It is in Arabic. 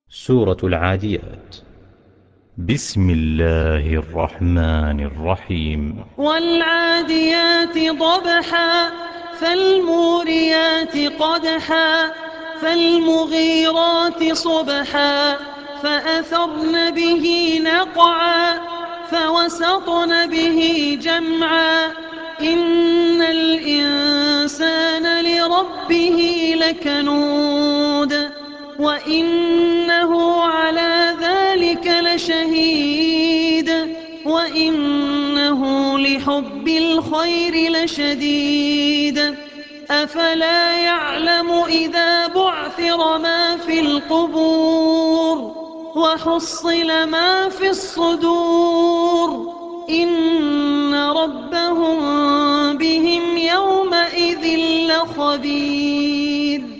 سورة العاديات. بسم الله الرحمن الرحيم. والعاديات ضبحا فالموريات قدحا فالمغيرات صبحا فأثرن به نقعا فوسطن به جمعا إن الإنسان لربه لكنود وإنه على ذلك لشهيد وإنه لحب الخير لشديد أفلا يعلم إذا بعثر ما في القبور وحصل ما في الصدور إن ربهم بهم يومئذ لخبير.